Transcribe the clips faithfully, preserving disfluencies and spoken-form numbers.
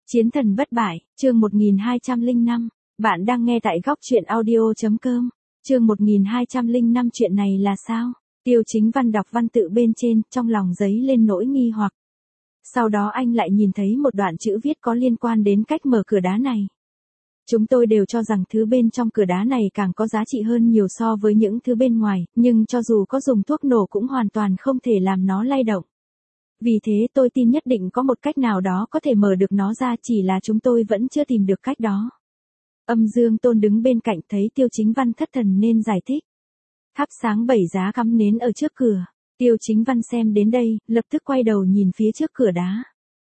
Chiến thần bất bại, chương một nghìn hai trăm lẻ năm. Bạn đang nghe tại góc truyện audio.com. Chương một nghìn hai trăm lẻ năm. Chuyện này là sao? Tiêu Chính Văn đọc văn tự bên trên, trong lòng dấy lên nỗi nghi hoặc. Sau đó anh lại nhìn thấy một đoạn chữ viết có liên quan đến cách mở cửa đá này. Chúng tôi đều cho rằng thứ bên trong cửa đá này càng có giá trị hơn nhiều so với những thứ bên ngoài, nhưng cho dù có dùng thuốc nổ cũng hoàn toàn không thể làm nó lay động. Vì thế tôi tin nhất định có một cách nào đó có thể mở được nó ra, chỉ là chúng tôi vẫn chưa tìm được cách đó. Âm Dương Tôn đứng bên cạnh thấy Tiêu Chính Văn thất thần nên giải thích. Thắp sáng bảy giá cắm nến ở trước cửa. Tiêu Chính Văn xem đến đây, lập tức quay đầu nhìn phía trước cửa đá.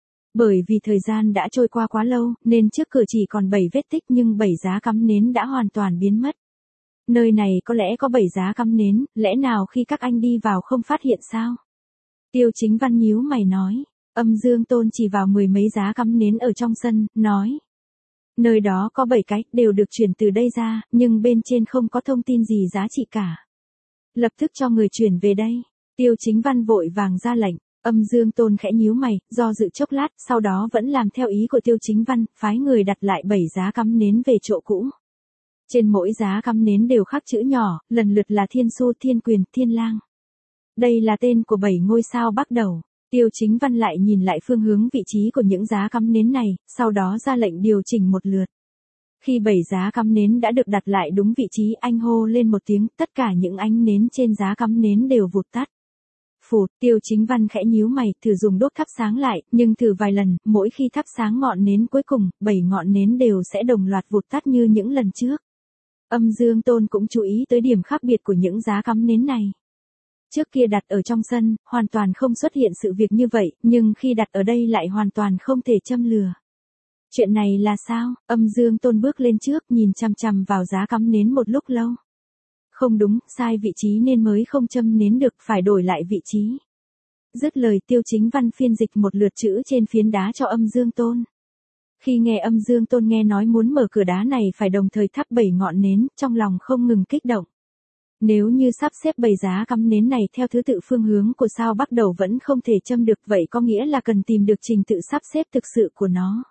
Bởi vì thời gian đã trôi qua quá lâu, nên trước cửa chỉ còn bảy vết tích nhưng bảy giá cắm nến đã hoàn toàn biến mất. Nơi này có lẽ có bảy giá cắm nến, lẽ nào khi các anh đi vào không phát hiện sao? Tiêu Chính Văn nhíu mày nói. Âm Dương Tôn chỉ vào mười mấy giá cắm nến ở trong sân, nói. Nơi đó có bảy cái, đều được chuyển từ đây ra, nhưng bên trên không có thông tin gì giá trị cả. Lập tức cho người chuyển về đây. Tiêu Chính Văn vội vàng ra lệnh. Âm Dương Tôn khẽ nhíu mày, do dự chốc lát, sau đó vẫn làm theo ý của Tiêu Chính Văn, phái người đặt lại bảy giá cắm nến về chỗ cũ. Trên mỗi giá cắm nến đều khắc chữ nhỏ, lần lượt là Thiên Xu, Thiên Quyền, Thiên Lang. Đây là tên của bảy ngôi sao bắt đầu. Tiêu Chính Văn lại nhìn lại phương hướng vị trí của những giá cắm nến này, sau đó ra lệnh điều chỉnh một lượt. Khi bảy giá cắm nến đã được đặt lại đúng vị trí, anh hô lên một tiếng, tất cả những ánh nến trên giá cắm nến đều vụt tắt. Phụt, Tiêu Chính Văn khẽ nhíu mày, thử dùng đốt thắp sáng lại, nhưng thử vài lần, mỗi khi thắp sáng ngọn nến cuối cùng, bảy ngọn nến đều sẽ đồng loạt vụt tắt như những lần trước. Âm Dương Tôn cũng chú ý tới điểm khác biệt của những giá cắm nến này. Trước kia đặt ở trong sân, hoàn toàn không xuất hiện sự việc như vậy, nhưng khi đặt ở đây lại hoàn toàn không thể châm lửa. Chuyện này là sao? Âm Dương Tôn bước lên trước, nhìn chằm chằm vào giá cắm nến một lúc lâu. Không đúng, sai vị trí nên mới không châm nến được, phải đổi lại vị trí. Dứt lời, Tiêu Chính Văn phiên dịch một lượt chữ trên phiến đá cho Âm Dương Tôn. Khi nghe Âm Dương Tôn nghe nói muốn mở cửa đá này phải đồng thời thắp bảy ngọn nến, trong lòng không ngừng kích động. Nếu như sắp xếp bảy giá cắm nến này theo thứ tự phương hướng của sao bắt đầu vẫn không thể châm được, vậy có nghĩa là cần tìm được trình tự sắp xếp thực sự của nó.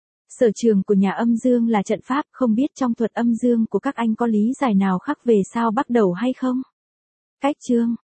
Sở trường của nhà Âm Dương là trận pháp, không biết trong thuật âm dương của các anh có lý giải nào khác về sao bắt đầu hay không? Cách chương,